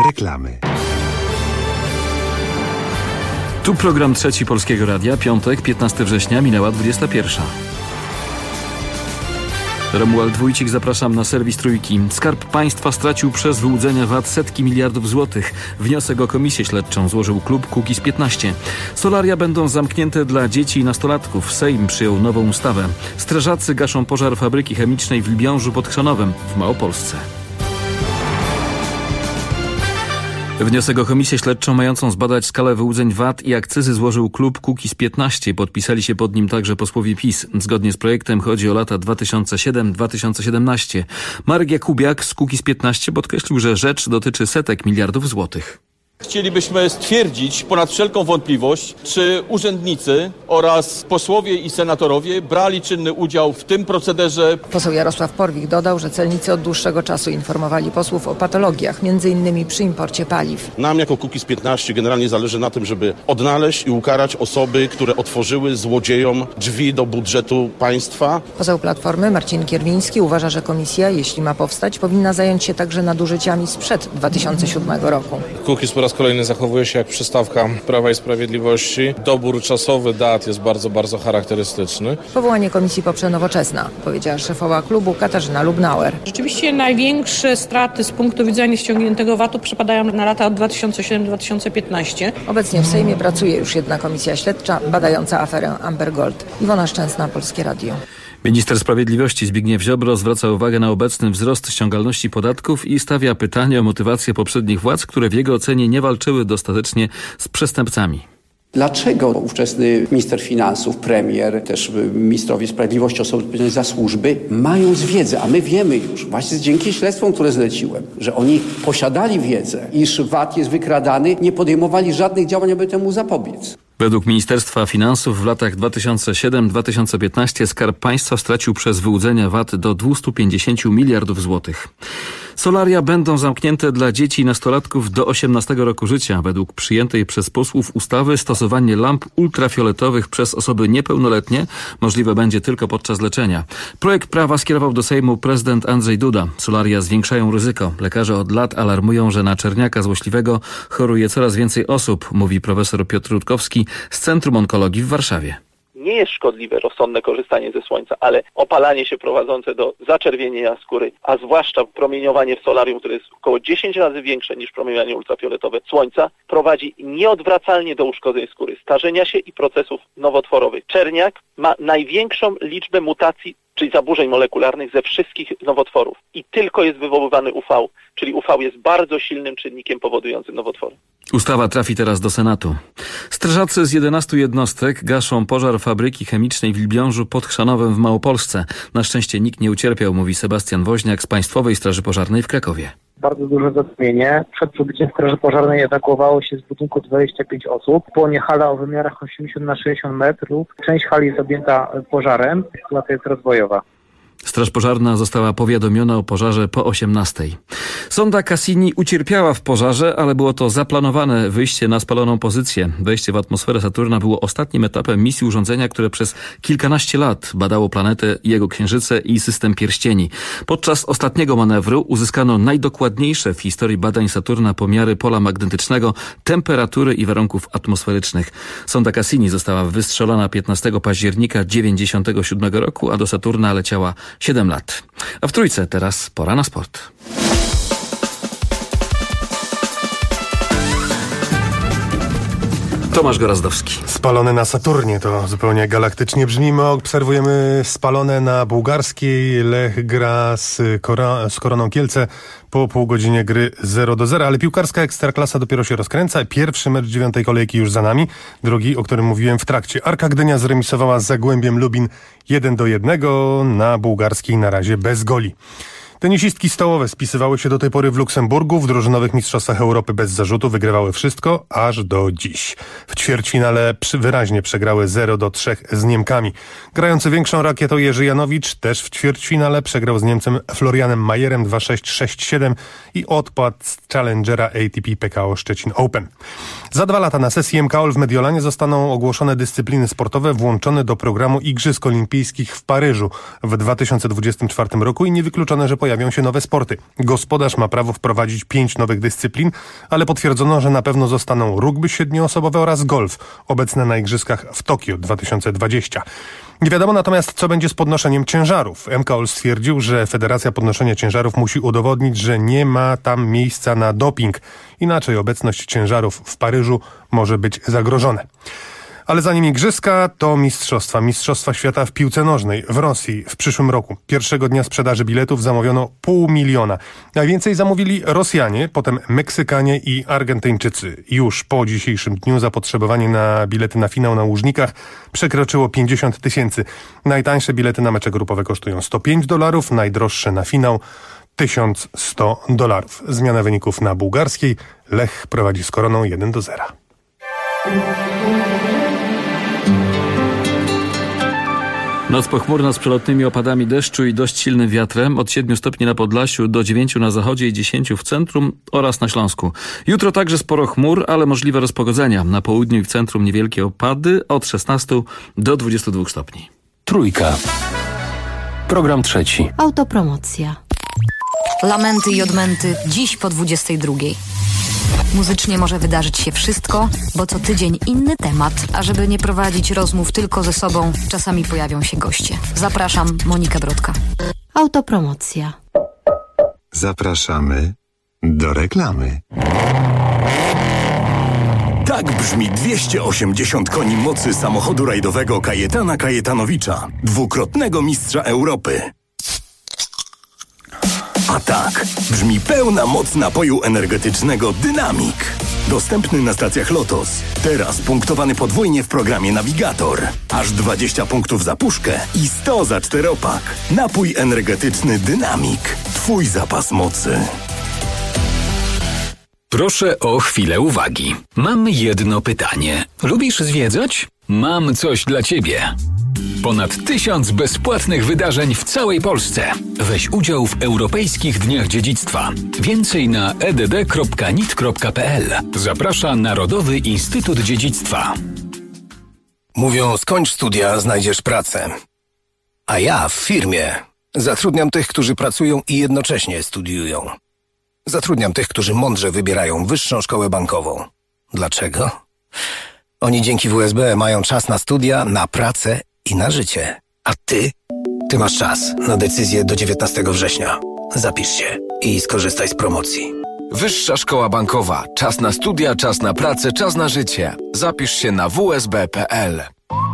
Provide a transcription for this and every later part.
Reklamy. Tu program Trzeci Polskiego Radia, piątek, 15 września, minęła 21. Romuald Wójcik, zapraszam na serwis Trójki. Skarb Państwa stracił przez wyłudzenia VAT setki miliardów złotych. Wniosek o komisję śledczą złożył klub Kukiz 15. Solaria będą zamknięte dla dzieci i nastolatków. Sejm przyjął nową ustawę. Strażacy gaszą pożar fabryki chemicznej w Libiążu pod Chrzanowem w Małopolsce. Wniosek o komisję śledczą mającą zbadać skalę wyłudzeń VAT i akcyzy złożył klub Kukiz 15. Podpisali się pod nim także posłowie PiS. Zgodnie z projektem chodzi o lata 2007-2017. Marek Jakubiak z Kukiz 15 podkreślił, że rzecz dotyczy setek miliardów złotych. Chcielibyśmy stwierdzić ponad wszelką wątpliwość, czy urzędnicy oraz posłowie i senatorowie brali czynny udział w tym procederze. Poseł Jarosław Porwich dodał, że celnicy od dłuższego czasu informowali posłów o patologiach, m.in. przy imporcie paliw. Nam jako Kukiz 15 generalnie zależy na tym, żeby odnaleźć i ukarać osoby, które otworzyły złodziejom drzwi do budżetu państwa. Poseł Platformy Marcin Kierwiński uważa, że komisja, jeśli ma powstać, powinna zająć się także nadużyciami sprzed 2007 roku. Kukiz po raz kolejny zachowuje się jak przystawka Prawa i Sprawiedliwości. Dobór czasowy dat jest bardzo charakterystyczny. Powołanie komisji poprze Nowoczesna, powiedziała szefowa klubu Katarzyna Lubnauer. Rzeczywiście największe straty z punktu widzenia ściągniętego VAT-u przypadają na lata od 2007-2015. Obecnie w Sejmie pracuje już jedna komisja śledcza badająca aferę Amber Gold. Iwona Szczęsna, Polskie Radio. Minister Sprawiedliwości Zbigniew Ziobro zwraca uwagę na obecny wzrost ściągalności podatków i stawia pytanie o motywację poprzednich władz, które w jego ocenie nie walczyły dostatecznie z przestępcami. Dlaczego ówczesny minister finansów, premier, też ministrowie sprawiedliwości, osoby odpowiedzialne za służby mają wiedzę, a my wiemy już, właśnie dzięki śledztwom, które zleciłem, że oni posiadali wiedzę, iż VAT jest wykradany, nie podejmowali żadnych działań, aby temu zapobiec. Według Ministerstwa Finansów w latach 2007-2015 Skarb Państwa stracił przez wyłudzenia VAT do 250 miliardów złotych. Solaria będą zamknięte dla dzieci i nastolatków do 18 roku życia. Według przyjętej przez posłów ustawy stosowanie lamp ultrafioletowych przez osoby niepełnoletnie możliwe będzie tylko podczas leczenia. Projekt prawa skierował do Sejmu prezydent Andrzej Duda. Solaria zwiększają ryzyko. Lekarze od lat alarmują, że na czerniaka złośliwego choruje coraz więcej osób, mówi profesor Piotr Rutkowski z Centrum Onkologii w Warszawie. Nie jest szkodliwe rozsądne korzystanie ze słońca, ale opalanie się prowadzące do zaczerwienienia skóry, a zwłaszcza promieniowanie w solarium, które jest około 10 razy większe niż promieniowanie ultrafioletowe słońca, prowadzi nieodwracalnie do uszkodzeń skóry, starzenia się i procesów nowotworowych. Czerniak ma największą liczbę mutacji, czyli zaburzeń molekularnych ze wszystkich nowotworów i tylko jest wywoływany UV, czyli UV jest bardzo silnym czynnikiem powodującym nowotwory. Ustawa trafi teraz do Senatu. Strażacy z 11 jednostek gaszą pożar fabryki chemicznej w Libiążu pod Chrzanowem w Małopolsce. Na szczęście nikt nie ucierpiał, mówi Sebastian Woźniak z Państwowej Straży Pożarnej w Krakowie. Bardzo duże zatłumienie. Przed przybyciem Straży Pożarnej ewakuowało się z budynku 25 osób. Płonie hala o wymiarach 80x60 metrów. Część hali jest objęta pożarem. Sytuacja jest rozwojowa. Straż Pożarna została powiadomiona o pożarze po 18:00. Sonda Cassini ucierpiała w pożarze, ale było to zaplanowane wyjście na spaloną pozycję. Wejście w atmosferę Saturna było ostatnim etapem misji urządzenia, które przez kilkanaście lat badało planetę, jego księżyce i system pierścieni. Podczas ostatniego manewru uzyskano najdokładniejsze w historii badań Saturna pomiary pola magnetycznego, temperatury i warunków atmosferycznych. Sonda Cassini została wystrzelona 15 października 1997 roku, a do Saturna leciała 7 lat. A w Trójce teraz pora na sport. Tomasz Gorazdowski. Spalone na Saturnie to zupełnie galaktycznie brzmi. My obserwujemy spalone na bułgarskiej. Lech gra z Koroną Kielce po pół godzinie gry 0-0, ale piłkarska Ekstraklasa dopiero się rozkręca. Pierwszy mecz 9. kolejki już za nami. Drugi, o którym mówiłem w trakcie. Arka Gdynia zremisowała z Zagłębiem Lubin 1-1 na bułgarskiej na razie bez goli. Tenisistki stołowe spisywały się do tej pory w Luksemburgu. W drużynowych mistrzostwach Europy bez zarzutu wygrywały wszystko, aż do dziś. W ćwierćfinale wyraźnie przegrały 0-3 z Niemkami. Grający większą rakietą Jerzy Janowicz też w ćwierćfinale przegrał z Niemcem Florianem Majerem 2-6, 6-7 i odpadł z challengera ATP PKO Szczecin Open. Za 2 lata na sesji MKOL w Mediolanie zostaną ogłoszone dyscypliny sportowe włączone do programu Igrzysk Olimpijskich w Paryżu w 2024 roku i niewykluczone, że pojawią pojawią się nowe sporty. Gospodarz ma prawo wprowadzić 5 nowych dyscyplin, ale potwierdzono, że na pewno zostaną rugby 7-osobowe oraz golf, obecne na igrzyskach w Tokio 2020. Nie wiadomo natomiast, co będzie z podnoszeniem ciężarów. MKOL stwierdził, że Federacja Podnoszenia Ciężarów musi udowodnić, że nie ma tam miejsca na doping. Inaczej obecność ciężarów w Paryżu może być zagrożone. Ale zanim igrzyska, to Mistrzostwa Świata w piłce nożnej w Rosji w przyszłym roku. Pierwszego dnia sprzedaży biletów zamówiono 500 000. Najwięcej zamówili Rosjanie, potem Meksykanie i Argentyńczycy. Już po dzisiejszym dniu zapotrzebowanie na bilety na finał na Łużnikach przekroczyło 50 000. Najtańsze bilety na mecze grupowe kosztują $105, najdroższe na finał $1100. Zmiana wyników na bułgarskiej. Lech prowadzi z Koroną 1-0. Noc pochmurna z przelotnymi opadami deszczu i dość silnym wiatrem. Od 7 stopni na Podlasiu do 9 na zachodzie i 10 w centrum oraz na Śląsku. Jutro także sporo chmur, ale możliwe rozpogodzenia. Na południu i w centrum niewielkie opady od 16 do 22 stopni. Trójka. Program trzeci. Autopromocja. Lamenty i odmęty dziś po 22. Muzycznie może wydarzyć się wszystko, bo co tydzień inny temat, a żeby nie prowadzić rozmów tylko ze sobą, czasami pojawią się goście. Zapraszam, Monika Brodka. Autopromocja. Zapraszamy do reklamy. Tak brzmi 280 koni mocy samochodu rajdowego Kajetana Kajetanowicza, dwukrotnego mistrza Europy. A tak brzmi pełna moc napoju energetycznego Dynamik. Dostępny na stacjach Lotos. Teraz punktowany podwójnie w programie Navigator. Aż 20 punktów za puszkę i 100 za 4-pak. Napój energetyczny Dynamik. Twój zapas mocy. Proszę o chwilę uwagi. Mam jedno pytanie. Lubisz zwiedzać? Mam coś dla ciebie. Ponad 1000 bezpłatnych wydarzeń w całej Polsce. Weź udział w Europejskich Dniach Dziedzictwa. Więcej na edd.nit.pl. Zaprasza Narodowy Instytut Dziedzictwa. Mówią, skończ studia, znajdziesz pracę. A ja w firmie zatrudniam tych, którzy pracują i jednocześnie studiują. Zatrudniam tych, którzy mądrze wybierają wyższą szkołę bankową. Dlaczego? Oni dzięki WSB mają czas na studia, na pracę i na życie. A ty masz czas na decyzję do 19 września. Zapisz się i skorzystaj z promocji. Wyższa Szkoła Bankowa. Czas na studia, czas na pracę, czas na życie. Zapisz się na wsb.pl.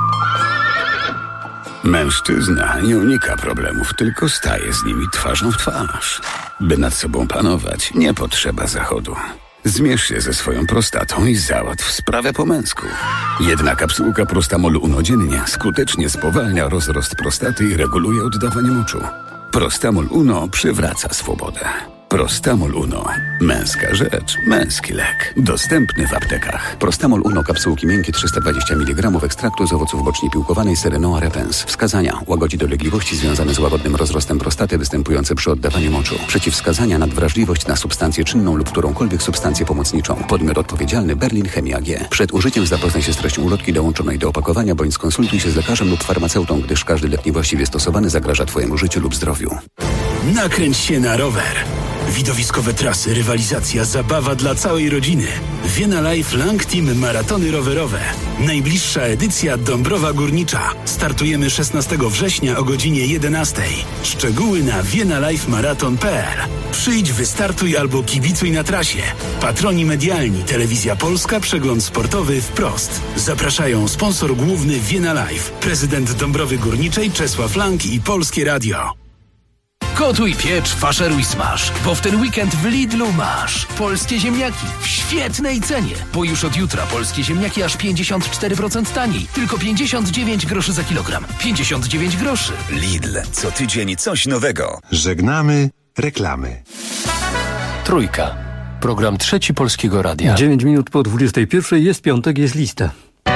Mężczyzna nie unika problemów, tylko staje z nimi twarzą w twarz. By nad sobą panować, nie potrzeba zachodu. Zmierz się ze swoją prostatą i załatw sprawę po męsku. Jedna kapsułka Prostamol Uno dziennie skutecznie spowalnia rozrost prostaty i reguluje oddawanie moczu. Prostamol Uno przywraca swobodę. Prostamol Uno. Męska rzecz, męski lek. Dostępny w aptekach. Prostamol Uno, kapsułki miękkie 320 mg ekstraktu z owoców boczni piłkowanej Serenoa repens. Wskazania: łagodzi dolegliwości związane z łagodnym rozrostem prostaty występujące przy oddawaniu moczu. Przeciwwskazania: nadwrażliwość na substancję czynną lub którąkolwiek substancję pomocniczą. Podmiot odpowiedzialny: Berlin Chemia G. Przed użyciem zapoznaj się z treścią ulotki dołączonej do opakowania bądź skonsultuj się z lekarzem lub farmaceutą, gdyż każdy lek niewłaściwie stosowany zagraża twojemu życiu lub zdrowiu. Nakręć się na rower. Widowiskowe trasy, rywalizacja, zabawa dla całej rodziny. Vienna Life Lang Team Maratony Rowerowe. Najbliższa edycja Dąbrowa Górnicza. Startujemy 16 września o godzinie 11. Szczegóły na viennalifemarathon.pl. Przyjdź, wystartuj albo kibicuj na trasie. Patroni medialni, Telewizja Polska, Przegląd Sportowy Wprost. Zapraszają sponsor główny Vienna Life, prezydent Dąbrowy Górniczej Czesław Lang i Polskie Radio. Gotuj, piecz, faszeruj, smaż, bo w ten weekend w Lidlu masz polskie ziemniaki w świetnej cenie, bo już od jutra polskie ziemniaki aż 54% taniej, tylko 59 groszy za kilogram. 59 groszy. Lidl, co tydzień coś nowego. Żegnamy reklamy. Trójka. Program trzeci Polskiego Radia. 9 minut po 21 jest piątek, jest lista.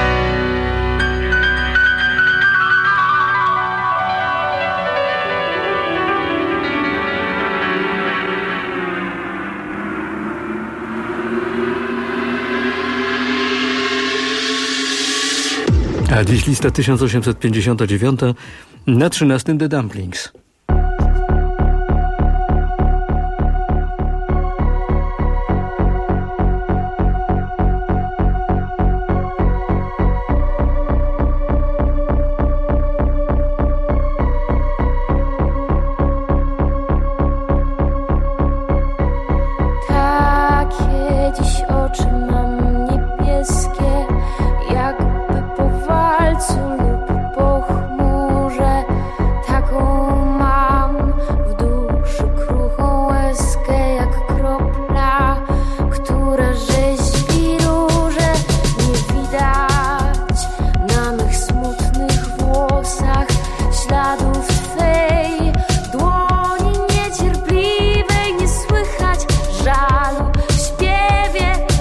A dziś lista 1859, na 13 The Dumplings. dziś oczy mam niebieskie, jakby po walcu lub po chmurze. Taką mam w duszy kruchą łezkę, jak kropla, która rzeźbi róże. Nie widać na mych smutnych włosach śladów twej dłoni niecierpliwej. Nie słychać żalu w śpiewie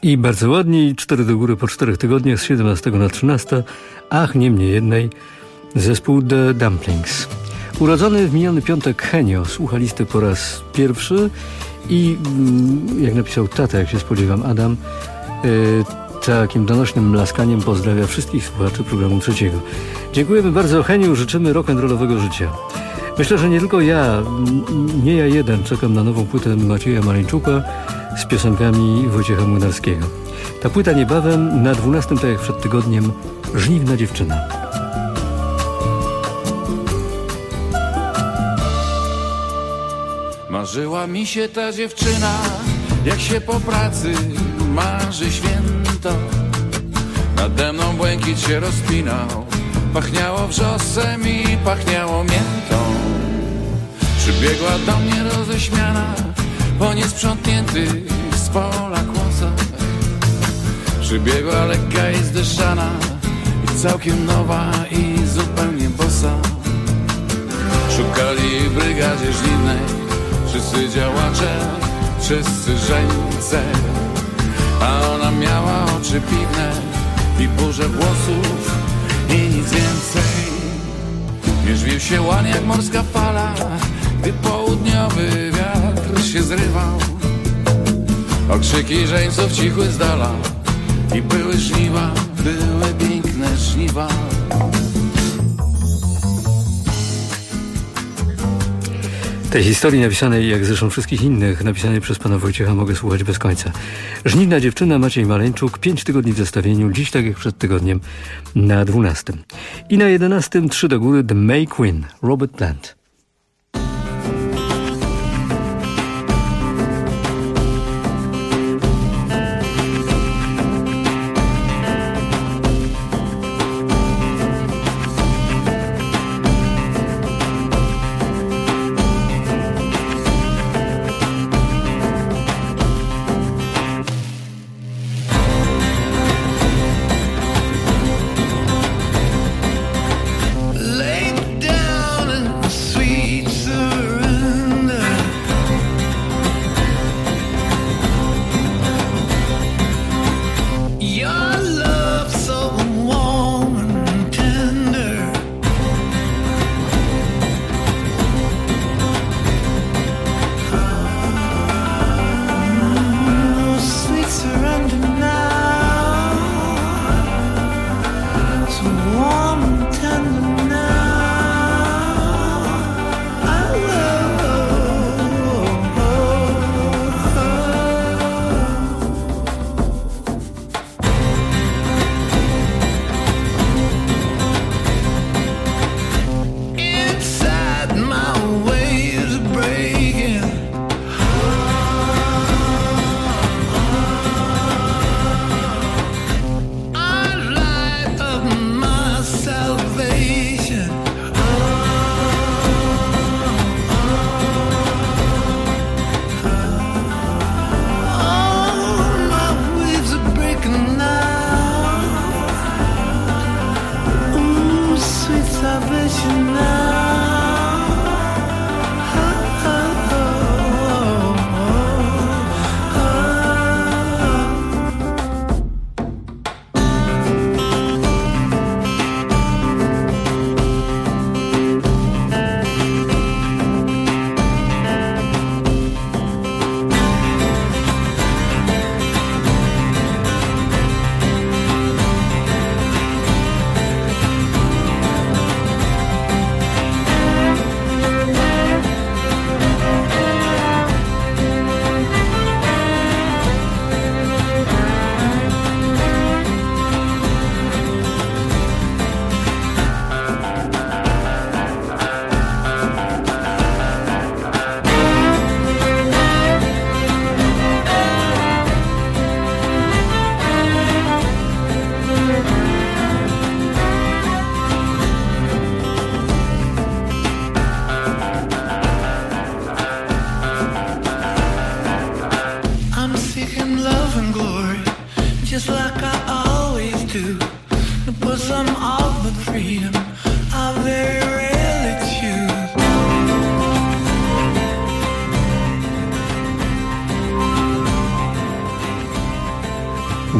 I bardzo ładniej, 4 do góry po 4 tygodniach, z 17 na 13, ach, niemniej jednej, zespół The Dumplings. Urodzony w miniony piątek Henio słucha listy po raz pierwszy i jak napisał tata, jak się spodziewam, Adam, takim donośnym mlaskaniem pozdrawia wszystkich słuchaczy programu Trzeciego. Dziękujemy bardzo, Heniu, życzymy rock'n'rollowego życia. Myślę, że nie tylko ja, nie ja jeden, czekam na nową płytę Macieja Maleńczuka z piosenkami Wojciecha Młynarskiego. Ta płyta niebawem, na 12, tak jak przed tygodniem, Żniwna dziewczyna. Marzyła mi się ta dziewczyna, jak się po pracy marzy święto. Nade mną błękit się rozpinał, pachniało wrzosem i pachniało miętą. Przybiegła do mnie roześmiana po niesprzątniętych z pola kłosach. Przybiegła lekka i zdyszana, i całkiem nowa i zupełnie bosa. Szukali w brygadzie żniwnej wszyscy działacze, wszyscy żeńce, a ona miała oczy piwne i burzę włosów i nic więcej. Mierzwił się łan jak morska fala, gdy południowy wiatr się zrywał. Okrzyki żeńców cichły z dala i były żniwa, były piękne żniwa. Tej historii napisanej, jak zresztą wszystkich innych, napisanej przez pana Wojciecha, mogę słuchać bez końca. Żniwna dziewczyna, Maciej Maleńczuk, 5 tygodni w zestawieniu, dziś tak jak przed tygodniem, na 12. I na 11 3 do góry The May Queen, Robert Plant.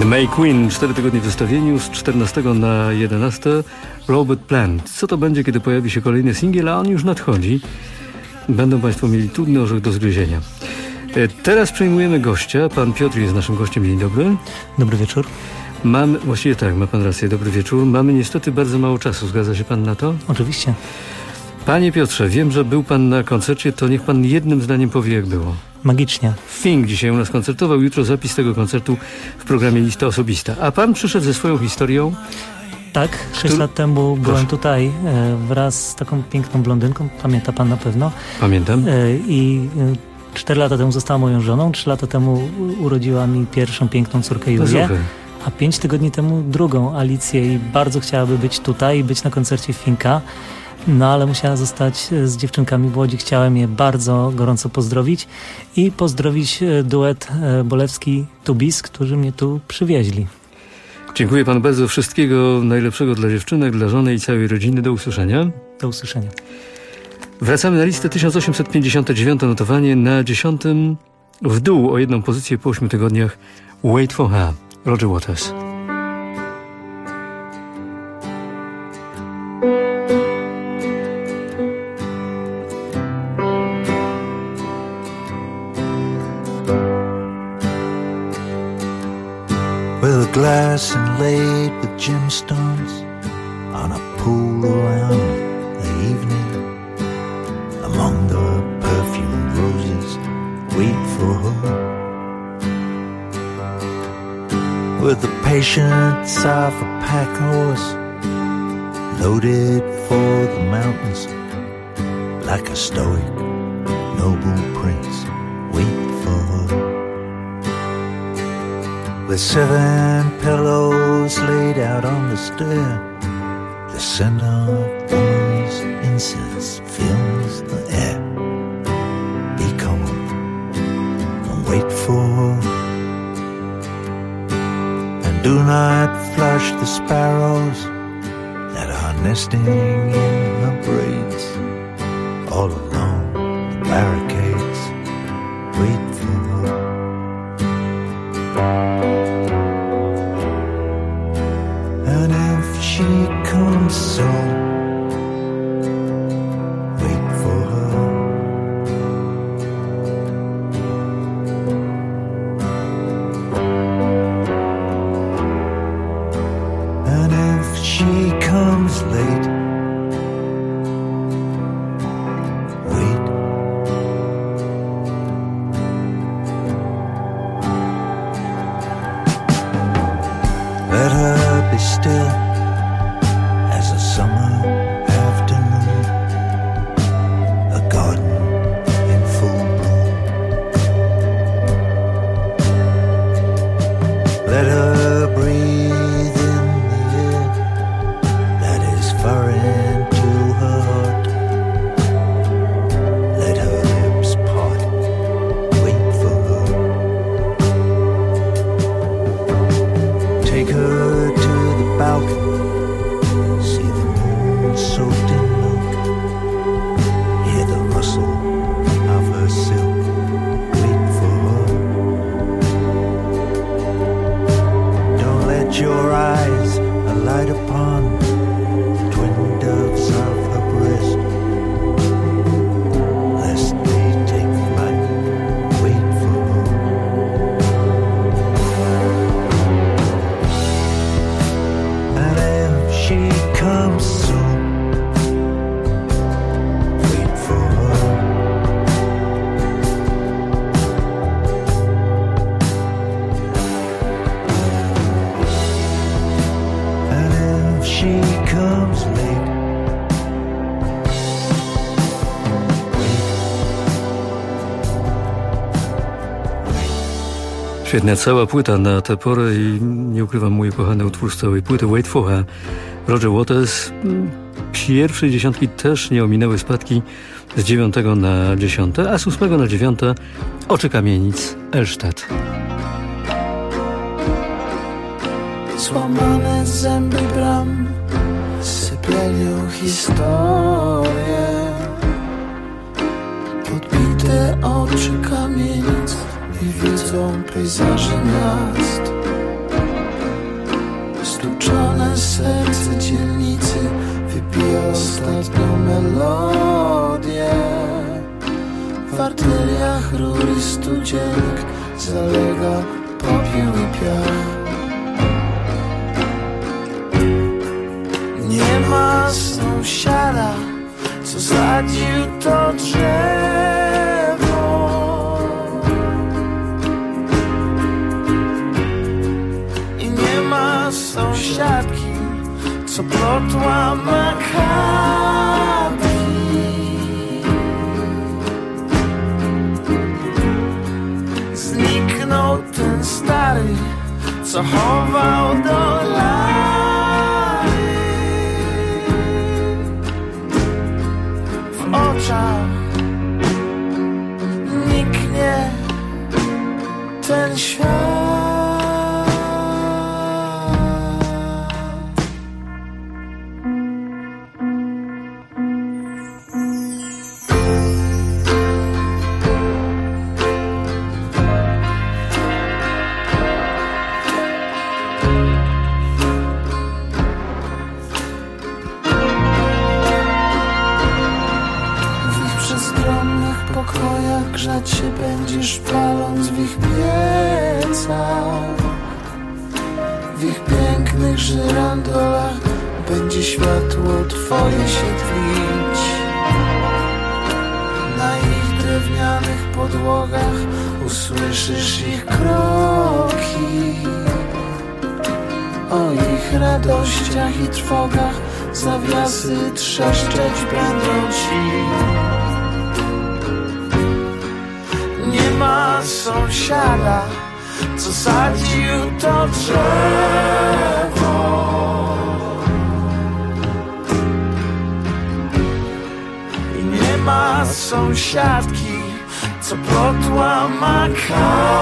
The May Queen, 4 tygodnie w zestawieniu, z 14 na 11 Robert Plant. Co to będzie, kiedy pojawi się kolejny singiel, a on już nadchodzi. Będą Państwo mieli trudny orzech do zgryzienia. Teraz przejmujemy gościa. Pan Piotr jest naszym gościem. Dzień dobry. Dobry wieczór. Właściwie tak, ma Pan rację. Dobry wieczór. Mamy niestety bardzo mało czasu. Zgadza się Pan na to? Oczywiście. Panie Piotrze, wiem, że był Pan na koncercie, to niech Pan jednym zdaniem powie, jak było. Magicznie. Fink dzisiaj u nas koncertował, jutro zapis tego koncertu w programie Lista Osobista. A Pan przyszedł ze swoją historią? Tak, 6 lat temu byłem tutaj wraz z taką piękną blondynką, pamięta Pan na pewno. Pamiętam. I 4 lata temu została moją żoną, 3 lata temu urodziła mi pierwszą piękną córkę Julię, a 5 tygodni temu drugą, Alicję, i bardzo chciałaby być tutaj i być na koncercie Finka. No ale musiała zostać z dziewczynkami w Łodzi. Chciałem je bardzo gorąco pozdrowić i pozdrowić duet Bolewski Tubis, którzy mnie tu przywieźli. Dziękuję Panu bardzo. Wszystkiego najlepszego dla dziewczynek, dla żony i całej rodziny. Do usłyszenia. Do usłyszenia. Wracamy na listę. 1859 notowanie, na 10 w dół o 1 pozycję po 8 tygodniach. Wait for Her, Roger Waters. With a glass inlaid with gemstones on a pool around the evening, among the perfumed roses, wait for her. With the patience of a pack horse, loaded for the mountains, like a stoic, noble prince, wait for her. With 7 pillows laid out on the stair, the scent of woman's incense fills the air. Be calm and wait for her, and do not flush the sparrows that are nesting in her braids. All along the barricades, wait for her. And if she comes soon, wait for her. And if she comes late, wait. Let her be still as a summer afternoon, a garden in full bloom. Let her breathe in the air that is foreign to her heart. Let her lips part, wait for her. Take her to the balcony, see the moon soaked in milk, hear the rustle of her silk, wait for her. Don't let your eyes alight upon the twin doves of her breast, lest they take flight, wait for her. And if she comes soon, wait for her. And if she comes late, Świetna cała płyta na tę porę i nie ukrywam, mój ukochany utwór z całej płyty Wait for Her, Roger Waters. Pierwszej dziesiątki też nie ominęły spadki z 9 na 10, a z 8 na 9 Oczy kamienic, Elsztad. Złamane zęby bram sypienią historię, podbite oczy kamienic i widzą pejzaże miast. Stuczone serce dzielnicy wypija ostatnią melodię. W arteriach rury studziennik zalega popiół i piach. Nie ma sąsiada, co sadził to drzewo. I nie ma sąsiadki, co plotła makami. Zniknął ten stary, co chował dolary. W oczach niknie ten świat. Grzać się będziesz paląc w ich piecach. W ich pięknych żyrandolach będzie światło twoje się tlić. Na ich drewnianych podłogach usłyszysz ich kroki. O ich radościach i trwogach zawiasy trzeszczeć będą ci. Nie ma sąsiada, co sadził to drzewo. I nie ma sąsiadki, co plotła makatki.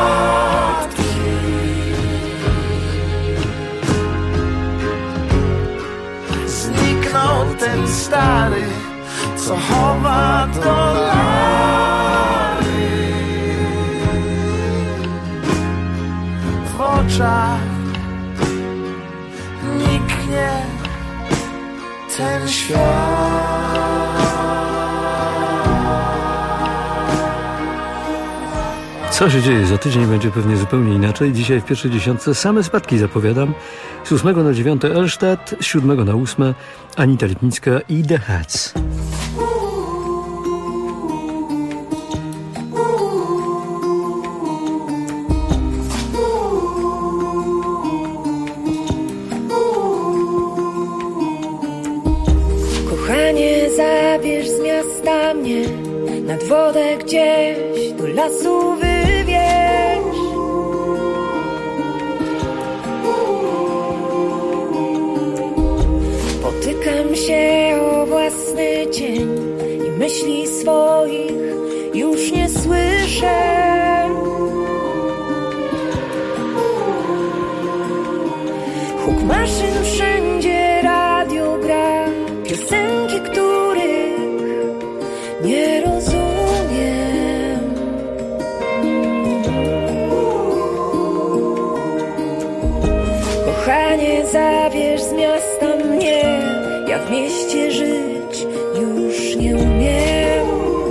Zniknął ten stary, co chowa dolary. W oczach niknie ten świat. Co się dzieje? Za tydzień będzie pewnie zupełnie inaczej. Dzisiaj w pierwszej dziesiątce same spadki zapowiadam. Z 8 na 9 Elstadt, z 7 na 8 Anita Lipnicka i The Hats. Kochanie, zabierz z miasta mnie nad wodę gdzieś do lasu wywieź. Potykam się o własny cień i myśli swoich już nie słyszę. Huk maszyn wszędzie, radio gra, piosenki, których nie rozumiem. Kochanie, zabierz z miasta mnie, ja w mieście żyć już nie umiem.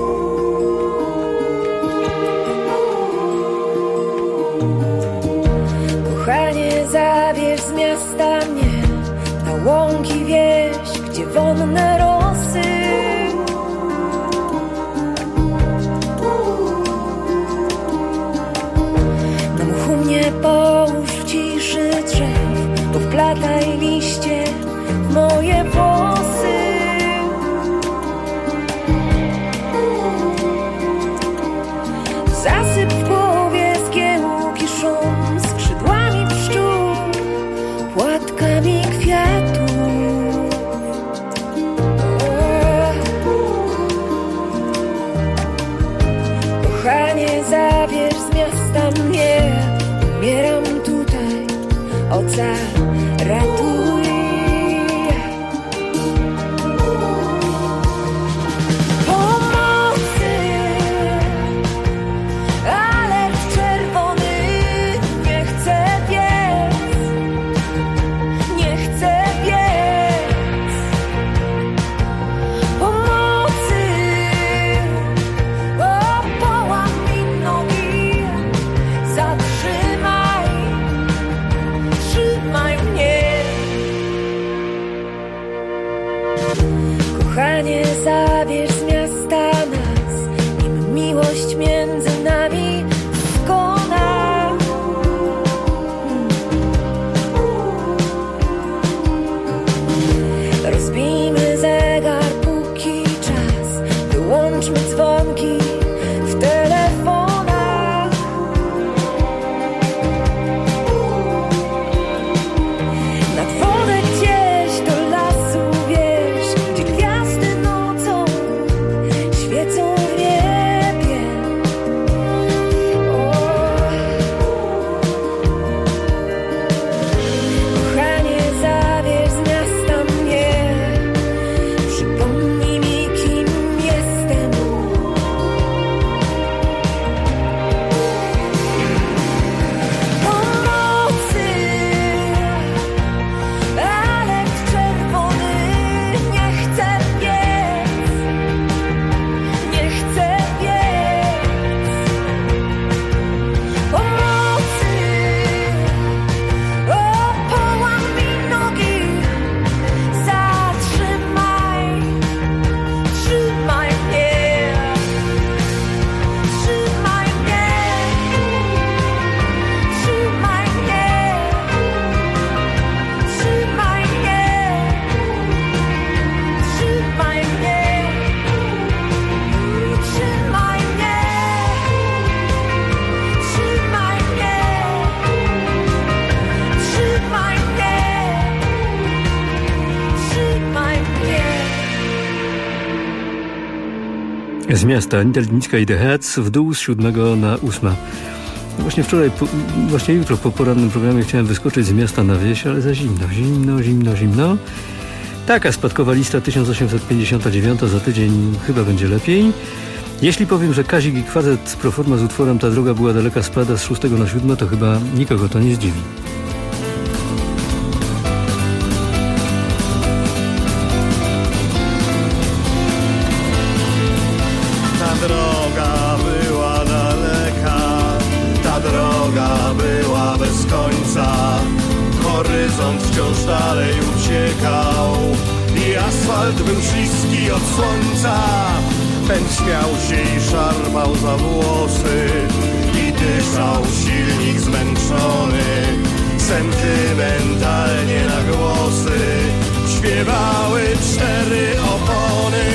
Kochanie, zabierz z miasta mnie na łąki wieś, gdzie wonne rosy. Na mchu mnie połóż w ciszy drzew, powplataj liście w moje włosy. Zasyp w głowie zgiełki szum, skrzydłami pszczół, płatkami kwiatów. Kochanie, zabierz z miasta mnie, umieram tutaj, ocal ratuj. Kochanie, zabierz z miasta nas, nim miłość między nami skona. Rozbijmy zegar, póki czas, wyłączmy dzwonki w telefonach. Nad wodę gdzieś do lasu, wiesz, gdzie gwiazdy nocą świecą w niebie. Kochanie, zabierz z miasta mnie, przypomnij mi, kim jestem. Pomocy, Alek czerwony, nie chcę biec, nie chcę biec. Pomocy, o, połam mi nogi, zatrzymaj, trzymaj mnie, trzymaj mnie, trzymaj mnie, trzymaj mnie, trzymaj mnie, trzymaj mnie, trzymaj mnie, trzymaj mnie, trzymaj mnie. Z miasta Anita Lidnicka i The Heads w dół z 7 na 8. Właśnie wczoraj, właśnie jutro po porannym programie chciałem wyskoczyć z miasta na wieś, ale za zimno. Taka spadkowa lista 1859, za tydzień chyba będzie lepiej. Jeśli powiem, że Kazik i kwartet pro forma z utworem Ta droga była daleka spada z 6 na 7, to chyba nikogo to nie zdziwi. Ta droga była daleka, ta droga była bez końca. Horyzont wciąż dalej uciekał i asfalt był śliski od słońca. Ten śmiał się i szarpał za włosy i dyszał silnik zmęczony. Sentymentalnie na głosy śpiewały 4 opony.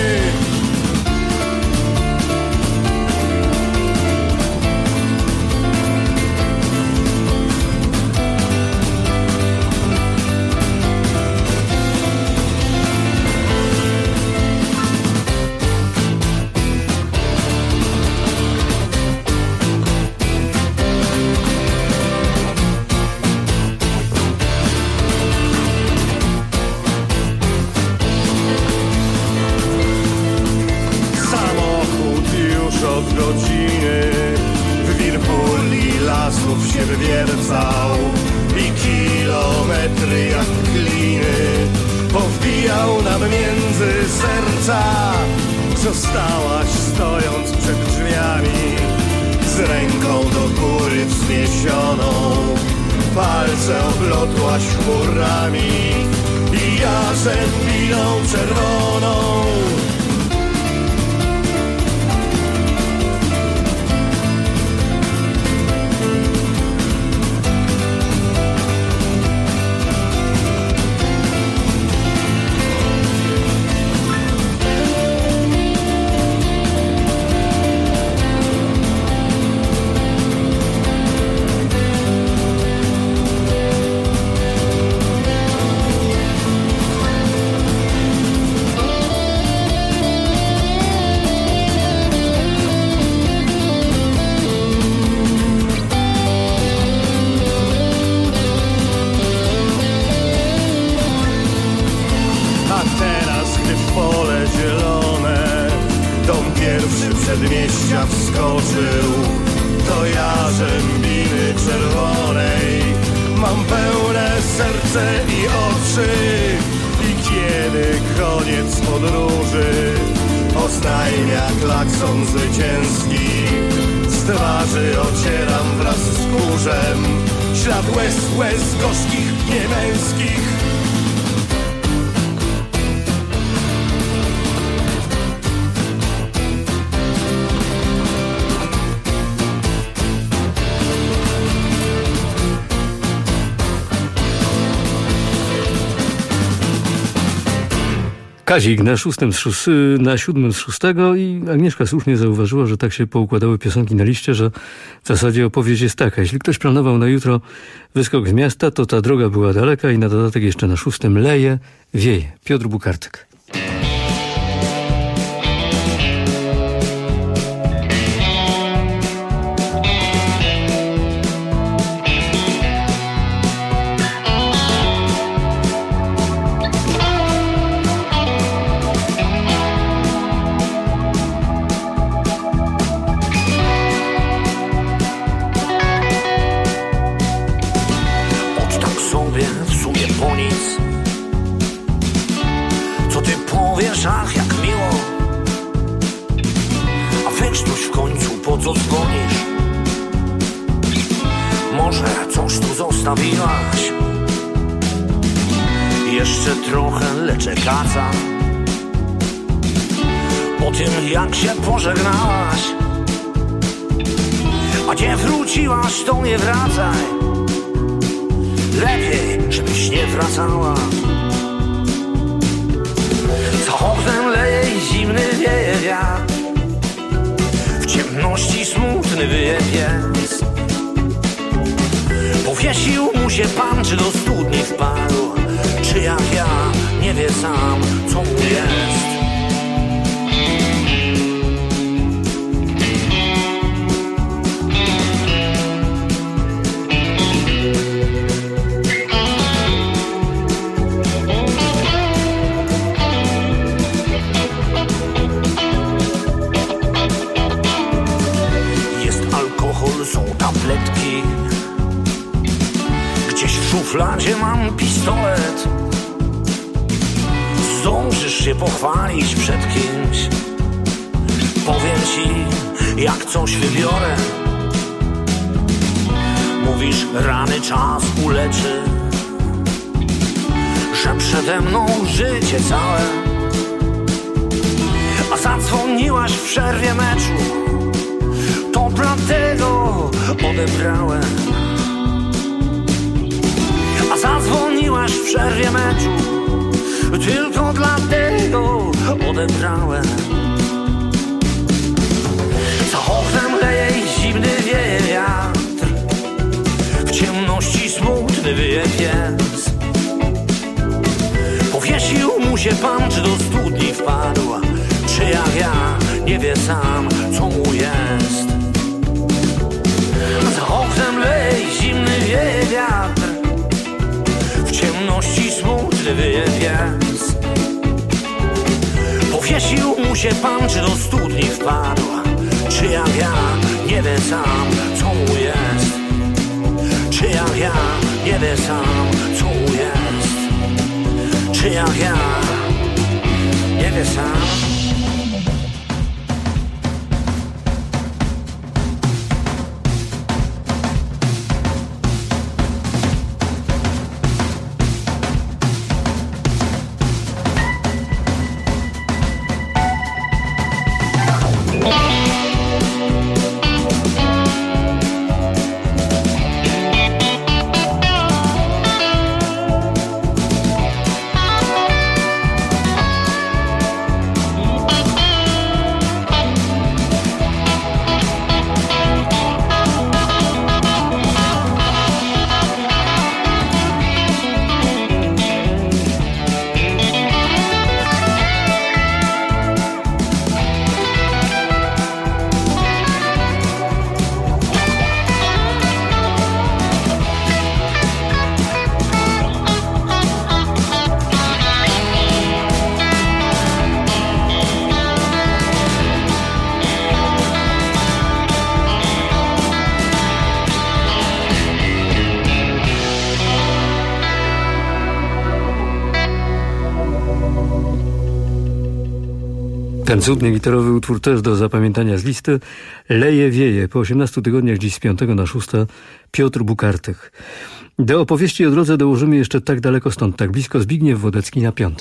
Od godziny w wir puli lasów się wywiercał i kilometry jak kliny powbijał nam między serca. Zostałaś stojąc przed drzwiami z ręką do góry wzniesioną, palce oplotłaś chmurami i ja zębiną czerwoną. Przedmieścia wskoczył, to ja Rzębiny Czerwonej. Mam pełne serce i oczy i kiedy koniec podróży oznajmia klakson zwycięski, z twarzy ocieram wraz z kurzem ślad łez gorzkich, niemęskich. Kazik na 7 z 6 i Agnieszka słusznie zauważyła, że tak się poukładały piosenki na liście, że w zasadzie opowieść jest taka. Jeśli ktoś planował na jutro wyskok z miasta, to ta droga była daleka i na dodatek jeszcze na 6 leje, wieje. Piotr Bukartyk. Ach, jak miło. A weź coś w końcu, po co dzwonisz? Może coś tu zostawiłaś? Jeszcze trochę leczę kaca. Po tym jak się pożegnałaś, a gdzie wróciłaś, to nie wracaj. Lepiej, żebyś nie wracała. Za oknem leje i zimny wieje wiatr. W ciemności smutny wyje pies. Powiesił mu się pan, czy do studni wpadł, czy jak ja, nie wie sam, co mu jest. Są tabletki. Gdzieś w szufladzie mam pistolet. Zdążysz się pochwalić przed kimś. Powiem ci, jak coś wybiorę. Mówisz, rany czas uleczy, że przede mną życie całe. A zadzwoniłaś w przerwie meczu, to dlatego odebrałem. A zadzwoniłaś w przerwie meczu, tylko dlatego odebrałem. Za oknem leje i zimny wieje wiatr. W ciemności smutny wyje pies. Powiesił mu się pan, czy do studni wpadł, czy jak ja, nie wie sam, co mu jest. Za oknem leje i zimny wieje wiatr. W ciemności smutny wyje pies. Powiesił mu się pan, czy do studni wpadł, czy jak ja, nie wie sam, co mu jest. Czy jak ja, nie wie sam, co mu jest. Czy jak ja, nie wie sam. Ten cudny gitarowy utwór też do zapamiętania z listy. Leje, wieje. Po 18 tygodniach dziś z 5 na 6 Piotr Bukartyk. Do opowieści o drodze dołożymy jeszcze Tak daleko stąd, tak blisko Zbigniew Wodecki na 5.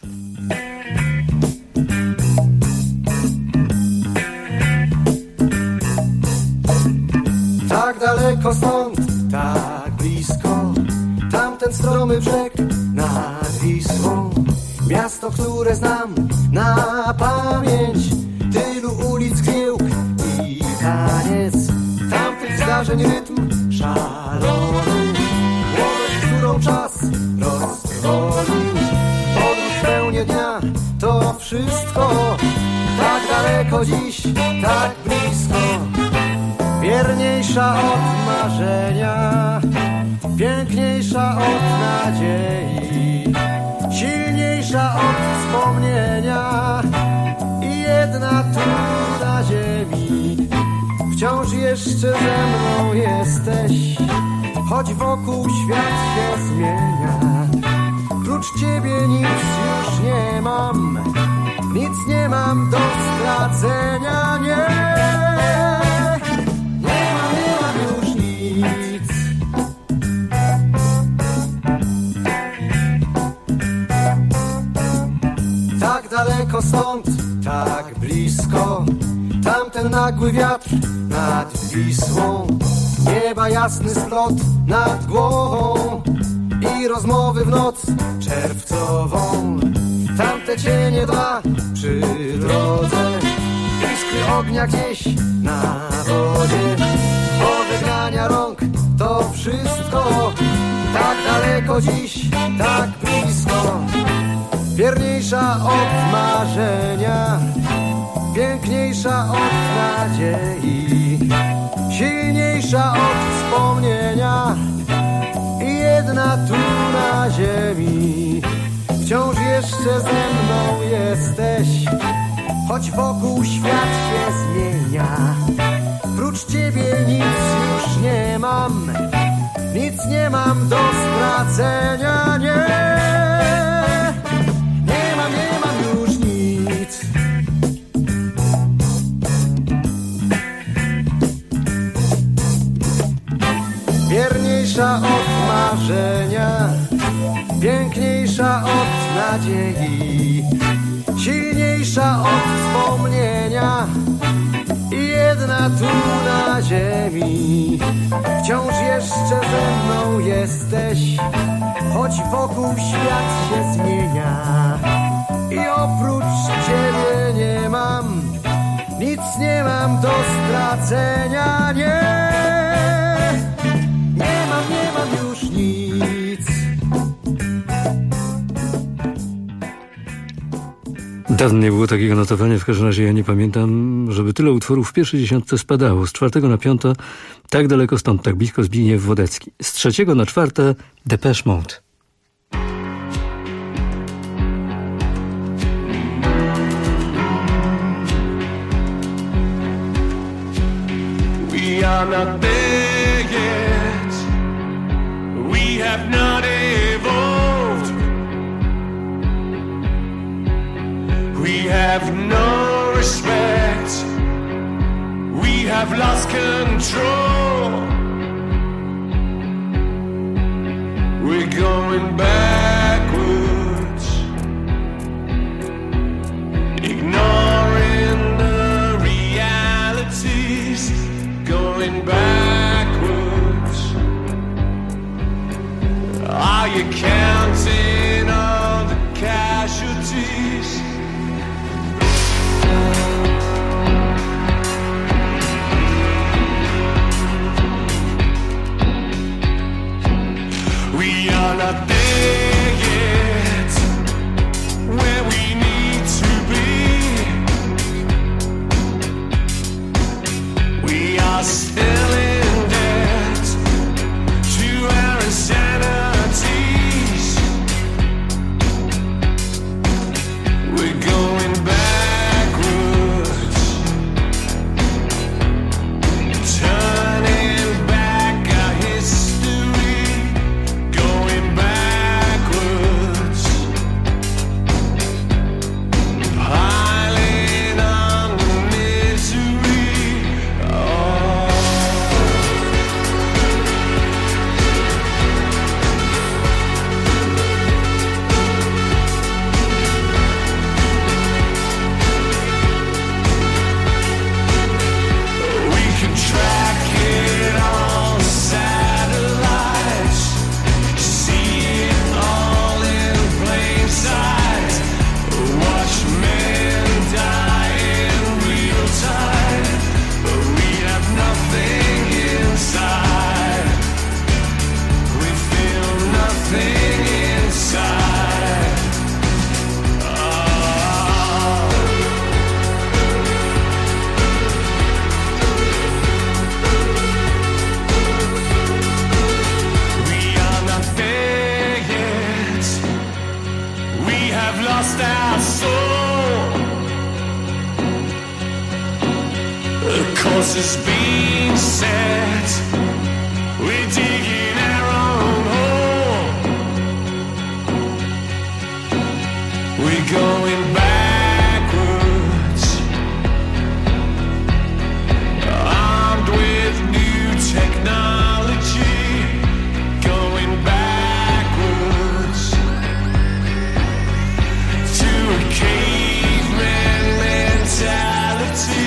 Tak daleko stąd, tak blisko, tamten stromy brzeg nad Wisłą. Miasto, które znam na pamięć, tylu ulic, gniełk i taniec tamtych zdarzeń rytm szalony, młodość, którą czas roztrwonił. Podróż w pełni dnia, to wszystko tak daleko dziś, tak blisko. Wierniejsza od marzenia, piękniejsza od nadziei, silniejsza od wspomnienia i jedna tu na ziemi. Wciąż jeszcze ze mną jesteś, choć wokół świat się zmienia. Prócz ciebie nic już nie mam, nic nie mam do stracenia, nie. Nie mam już nic. Tak daleko stąd, tak blisko, tamten nagły wiatr nad Wisłą, nieba jasny splot nad głową i rozmowy w noc czerwcową. Tamte cienie dwa przy drodze, iskry ognia gdzieś na wodzie, pożegnania rąk, to wszystko tak daleko dziś, tak blisko. Wierniejsza od marzenia, piękniejsza od nadziei, silniejsza od wspomnienia i jedna tu na ziemi. Wciąż jeszcze ze mną jesteś, choć wokół świat się zmienia. Prócz ciebie nic już nie mam, nic nie mam do stracenia, nie. Nie mam już nic. Wierniejsza od marzenia, piękniejsza od nadziei, silniejsza od wspomnienia i jedna tu na ziemi. Wciąż jeszcze ze mną jesteś, choć wokół świat się zmienia. I oprócz ciebie nie mam, nic nie mam do stracenia, nie. Nie mam już nic. Dawno nie było takiego notowania, w każdym razie ja nie pamiętam, żeby tyle utworów w pierwszej dziesiątce spadało. Z 4. na 5. tak daleko stąd, tak blisko Zbigniew Wodecki. Z 3. na 4. Depeche Mode. We are not there yet. We have not evolved. We have no respect. We have lost control. We're going backwards, ignoring the realities, going backwards. Are you counting all the casualties? We are not there. our soul. The course has been set. We're digging our own hole. We're going backwards, armed with new technology. Going backwards to a caveman mentality.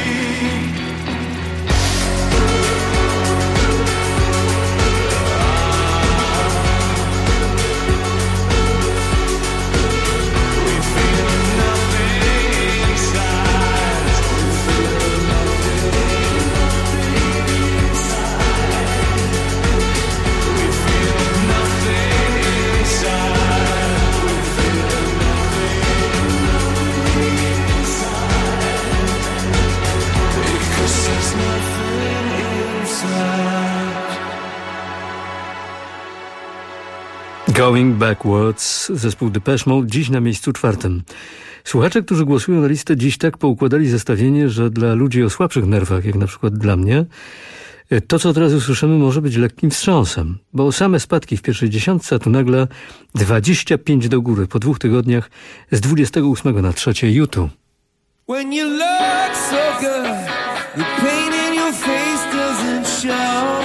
Going Backwards, zespół Depeche Mode, dziś na miejscu 4. Słuchacze, którzy głosują na listę, dziś tak poukładali zestawienie, że dla ludzi o słabszych nerwach, jak na przykład dla mnie, to, co teraz usłyszymy, może być lekkim wstrząsem, bo same spadki w pierwszej dziesiątce, a tu nagle 25 do góry po 2 tygodniach z 28 na 3 U2. When you look so good, the pain in your face doesn't show.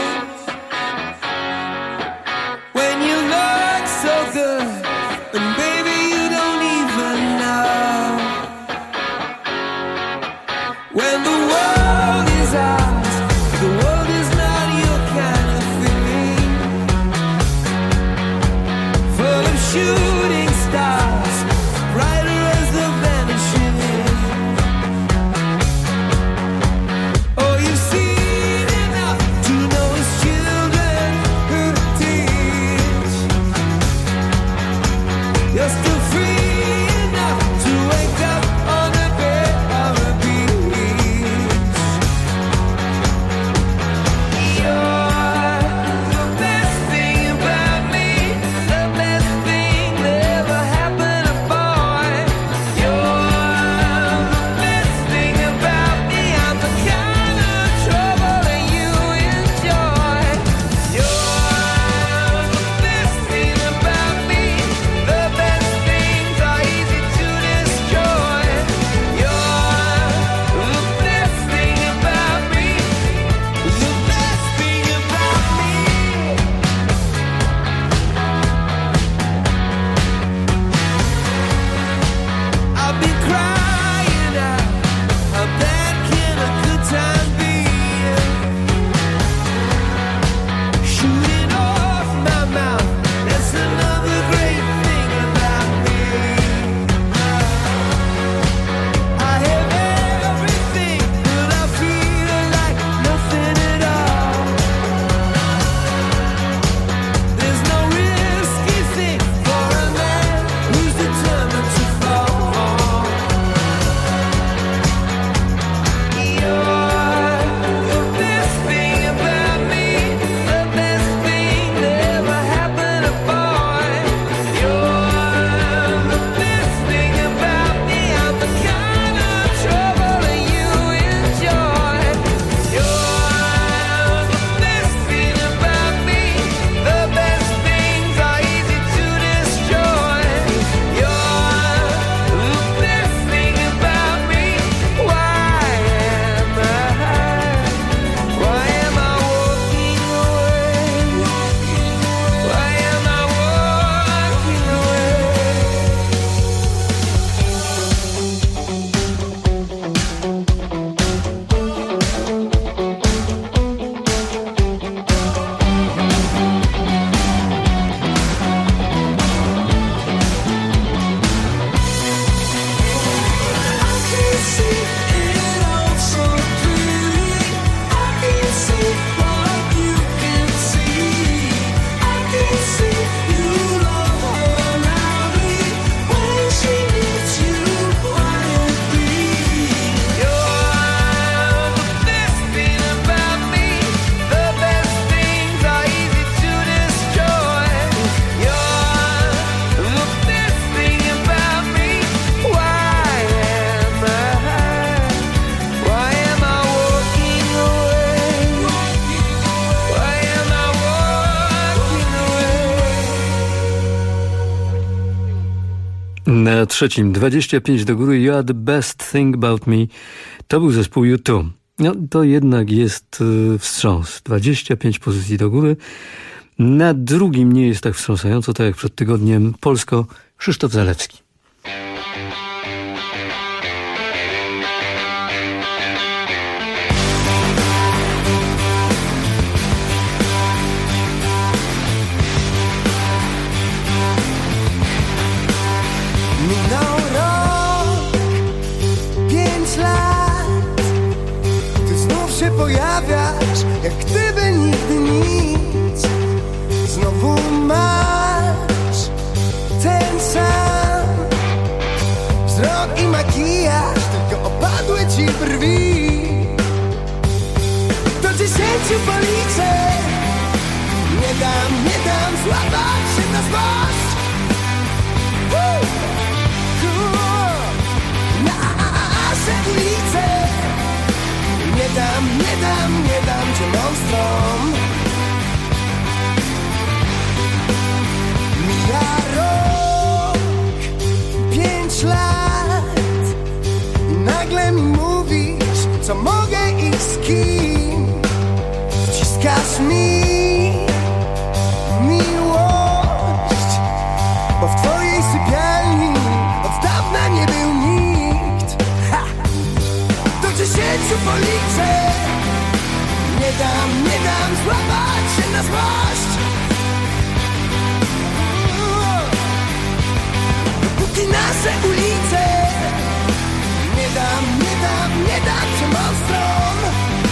When you look so good, and baby you don't even know. When the world is ours, the world is not your kind of thing. Full of shooting stars, brighter as the vanishing. Oh, you've seen enough to know it's true. Na trzecim 25 do góry You Are The Best Thing About Me. To był zespół U2. No to jednak jest wstrząs. 25 pozycji do góry. Na drugim nie jest tak wstrząsająco, tak jak przed tygodniem. Polsko, Krzysztof Zalewski. Minął rok, 5 lat. Ty znów się pojawiasz, jak gdyby nigdy nic. Znowu masz ten sam wzrok i makijaż, tylko opadły ci brwi. Do 10 policzę. Nie dam złapać się na złość. Nasze ulice. Nie dam cię monstrom. Mija rok, 5 lat i nagle mi mówisz, co mogę i z kim. Wciskasz mi miłość, bo w twojej sypialni od dawna nie był nikt. Ha! Do 10 policzę. Nie dam złapać się na złość. Dopóki nasze ulice. Nie dam cię monstrom.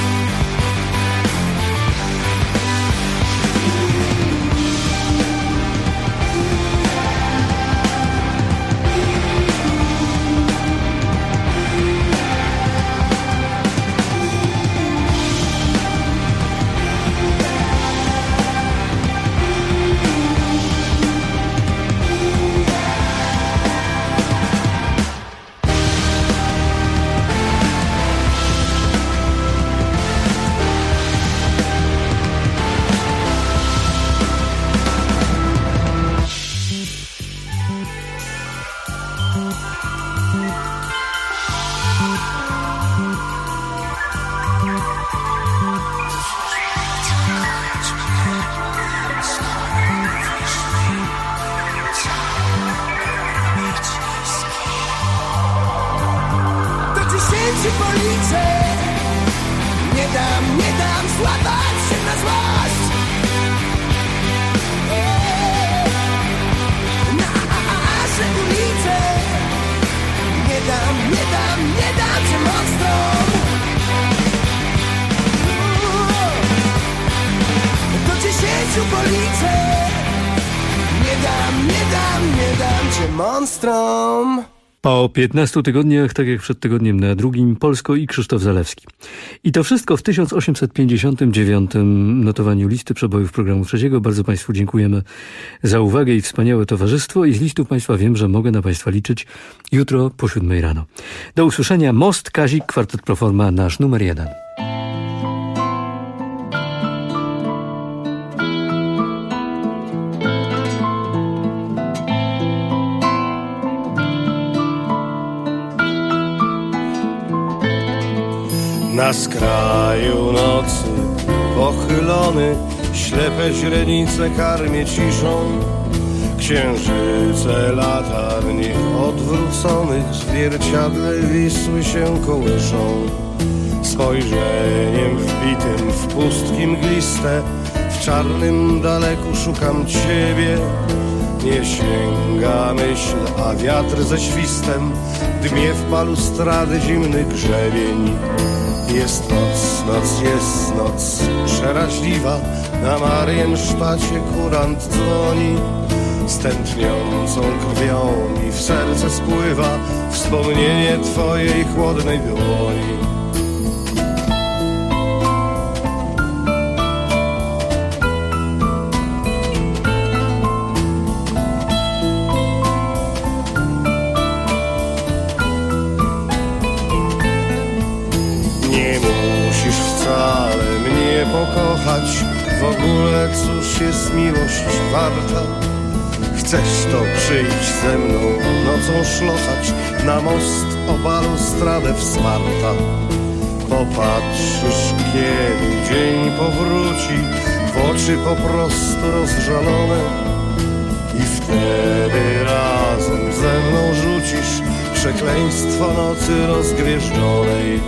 Nie dam złapać się na złość. Nasze ulice. Nie dam cię monstrom. Do 10 policzę. Nie dam cię monstrom. Po 15 tygodniach, tak jak przed tygodniem na drugim, Polsko i Krzysztof Zalewski. I to wszystko w 1859 notowaniu listy przebojów programu trzeciego. Bardzo Państwu dziękujemy za uwagę i wspaniałe towarzystwo. I z listów Państwa wiem, że mogę na Państwa liczyć jutro po 7 rano. Do usłyszenia. Most, Kazik, kwartet Proforma, nasz numer 1. Na skraju nocy pochylony, ślepe źrenice karmię ciszą. Księżyce latarni odwróconych zwierciadle Wisły się kołyszą. Spojrzeniem wbitym w pustki mgliste, w czarnym daleku szukam ciebie. Nie sięga myśl, a wiatr ze świstem dmie w balustrady zimny grzebień. Jest noc przeraźliwa, na Mariensztacie kurant dzwoni. Z tętniącą krwią mi w serce spływa wspomnienie twojej chłodnej dłoni. Pokochać w ogóle, cóż jest miłość warta. chcesz, to przyjdź ze mną nocą szlocać na most o balustradę wsparta. Popatrzysz, kiedy dzień powróci w oczy po prostu rozżalone i wtedy razem ze mną rzucisz przekleństwo nocy rozgwieżdżonej.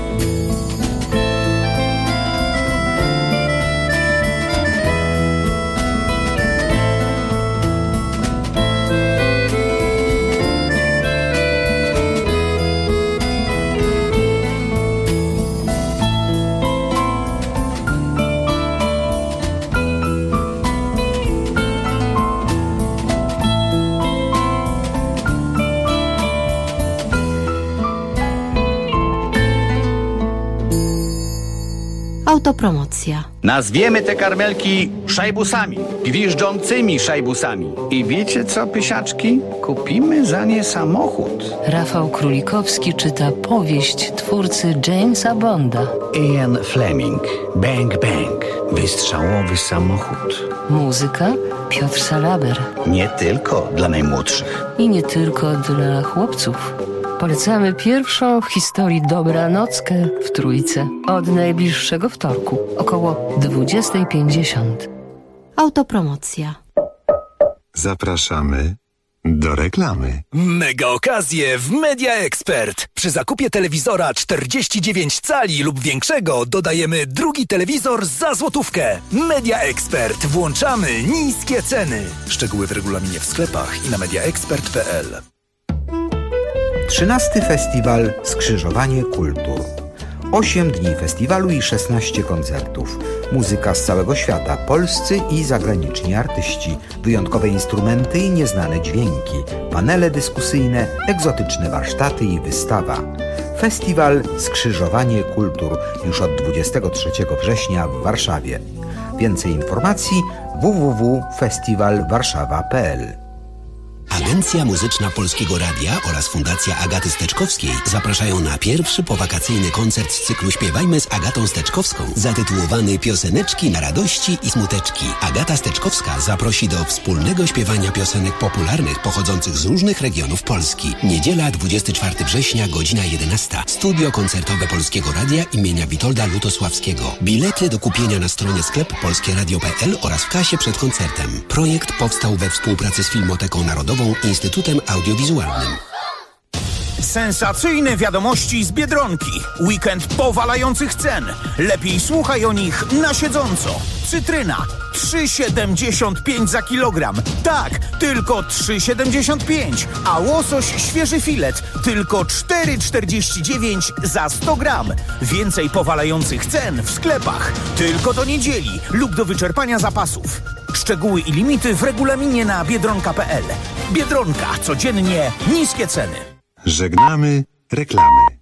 Autopromocja. Nazwiemy te karmelki szajbusami, gwiżdżącymi szajbusami. I wiecie co, pysiaczki? Kupimy za nie samochód. Rafał Królikowski czyta powieść twórcy Jamesa Bonda. Ian Fleming. Bang Bang. Wystrzałowy samochód. Muzyka Piotr Salaber. Nie tylko dla najmłodszych. I nie tylko dla chłopców. Polecamy pierwszą w historii dobranockę w Trójce. Od najbliższego wtorku, około 20:50. Autopromocja. Zapraszamy do reklamy. Mega okazje w Media Expert. Przy zakupie telewizora 49 cali lub większego dodajemy drugi telewizor za złotówkę. Media Expert. Włączamy niskie ceny. Szczegóły w regulaminie w sklepach i na mediaexpert.pl. 13. Festiwal Skrzyżowanie Kultur. 8 dni festiwalu i 16 koncertów. Muzyka z całego świata, polscy i zagraniczni artyści, wyjątkowe instrumenty i nieznane dźwięki, panele dyskusyjne, egzotyczne warsztaty i wystawa. Festiwal Skrzyżowanie Kultur już od 23 września w Warszawie. Więcej informacji www.festiwalwarszawa.pl. Agencja Muzyczna Polskiego Radia oraz Fundacja Agaty Steczkowskiej zapraszają na pierwszy powakacyjny koncert z cyklu Śpiewajmy z Agatą Steczkowską, zatytułowany Pioseneczki na radości i smuteczki. Agata Steczkowska zaprosi do wspólnego śpiewania piosenek popularnych pochodzących z różnych regionów Polski. Niedziela, 24 września, godzina 11. Studio koncertowe Polskiego Radia imienia Witolda Lutosławskiego. Bilety do kupienia na stronie sklep polskieradio.pl oraz w kasie przed koncertem. Projekt powstał we współpracy z Filmoteką Narodową, Instytutem Audiowizualnym. Sensacyjne wiadomości z Biedronki. Weekend powalających cen. Lepiej słuchaj o nich na siedząco. Cytryna 3,75 za kilogram. Tak, tylko 3,75. A łosoś świeży filet tylko 4,49 za 100 gram. Więcej powalających cen w sklepach. Tylko do niedzieli lub do wyczerpania zapasów. Szczegóły i limity w regulaminie na biedronka.pl. Biedronka. Codziennie niskie ceny. Żegnamy reklamy.